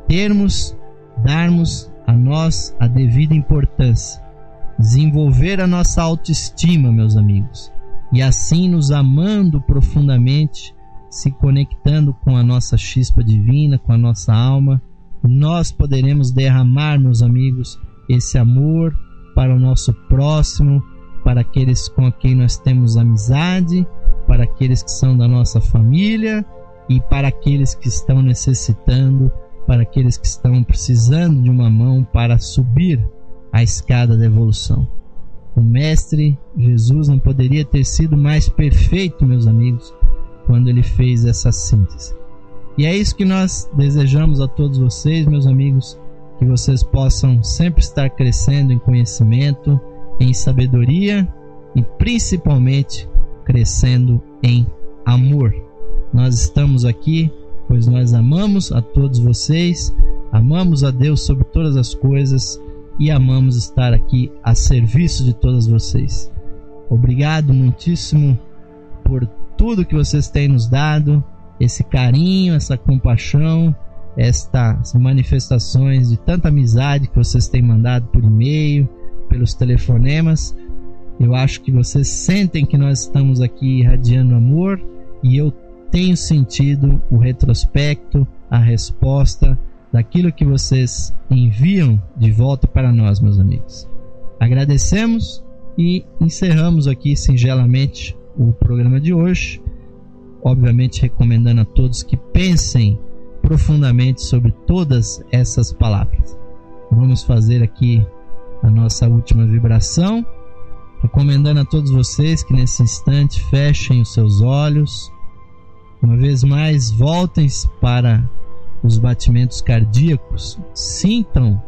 darmos a nós a devida importância, desenvolver a nossa autoestima, meus amigos, e assim nos amando profundamente, se conectando com a nossa chispa divina, com a nossa alma, nós poderemos derramar, meus amigos, esse amor para o nosso próximo, para aqueles com quem nós temos amizade, para aqueles que são da nossa família e para aqueles que estão necessitando, para aqueles que estão precisando de uma mão para subir a escada da evolução. O Mestre Jesus não poderia ter sido mais perfeito, meus amigos, quando ele fez essa síntese. E é isso que nós desejamos a todos vocês, meus amigos, que vocês possam sempre estar crescendo em conhecimento, em sabedoria e principalmente crescendo em amor. Nós estamos aqui pois nós amamos a todos vocês, amamos a Deus sobre todas as coisas e amamos estar aqui a serviço de todos vocês. Obrigado muitíssimo por tudo que vocês têm nos dado, esse carinho, essa compaixão, estas manifestações de tanta amizade que vocês têm mandado por e-mail, pelos telefonemas. Eu acho que vocês sentem que nós estamos aqui irradiando amor, e eu tenho sentido o retrospecto, a resposta daquilo que vocês enviam de volta para nós, meus amigos. Agradecemos e encerramos aqui singelamente o programa de hoje, obviamente recomendando a todos que pensem profundamente sobre todas essas palavras. Vamos fazer aqui a nossa última vibração, recomendando a todos vocês que nesse instante fechem os seus olhos, uma vez mais voltem para os batimentos cardíacos, sintam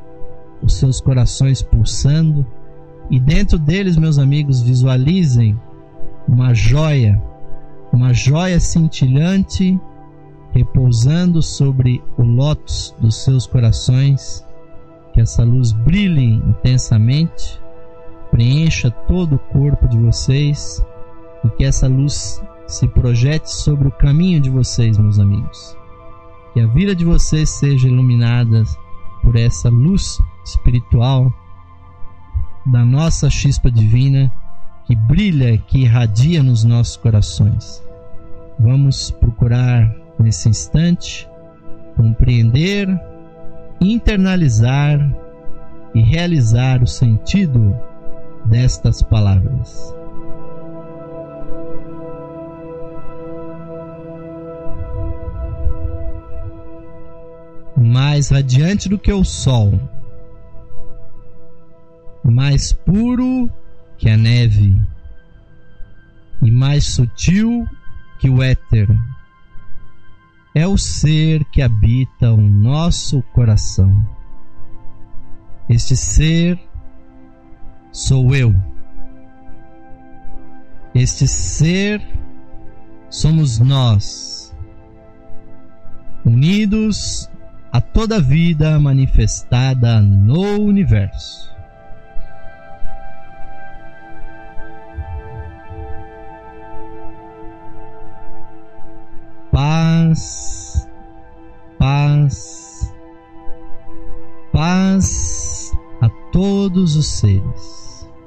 os seus corações pulsando e dentro deles, meus amigos, visualizem uma joia cintilante repousando sobre o lótus dos seus corações. Que essa luz brilhe intensamente, preencha todo o corpo de vocês e que essa luz se projete sobre o caminho de vocês, meus amigos. Que a vida de vocês seja iluminada por essa luz espiritual da nossa chispa divina que brilha, que irradia nos nossos corações. Vamos procurar nesse instante compreender internalizar e realizar o sentido destas palavras. Mais radiante do que o sol, mais puro que a neve e mais sutil que o éter, é o ser que habita o nosso coração. Este ser sou eu. Este ser somos nós, unidos a toda a vida manifestada no universo. Paz, paz, paz a todos os seres.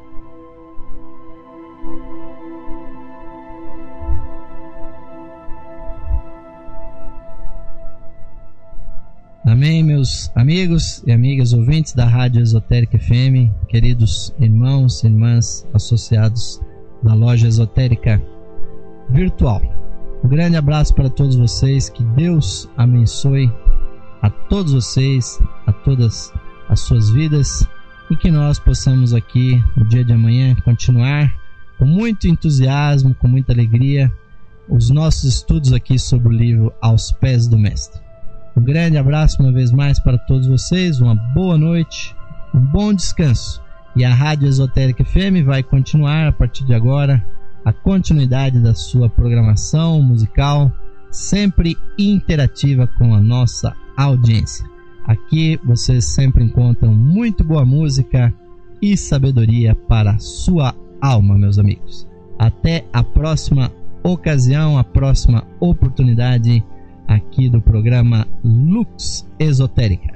Amém, meus amigos e amigas ouvintes da Rádio Esotérica FM, queridos irmãos e irmãs associados da Loja Esotérica Virtual. Um grande abraço para todos vocês, que Deus abençoe a todos vocês, a todas as suas vidas, e que nós possamos aqui no dia de amanhã continuar com muito entusiasmo, com muita alegria, os nossos estudos aqui sobre o livro Aos Pés do Mestre. Um grande abraço uma vez mais para todos vocês, uma boa noite, um bom descanso. E a Rádio Esotérica FM vai continuar a partir de agora a continuidade da sua programação musical, sempre interativa com a nossa audiência. Aqui vocês sempre encontram muito boa música e sabedoria para a sua alma, meus amigos. Até a próxima ocasião, a próxima oportunidade aqui do programa Lux Esotérica.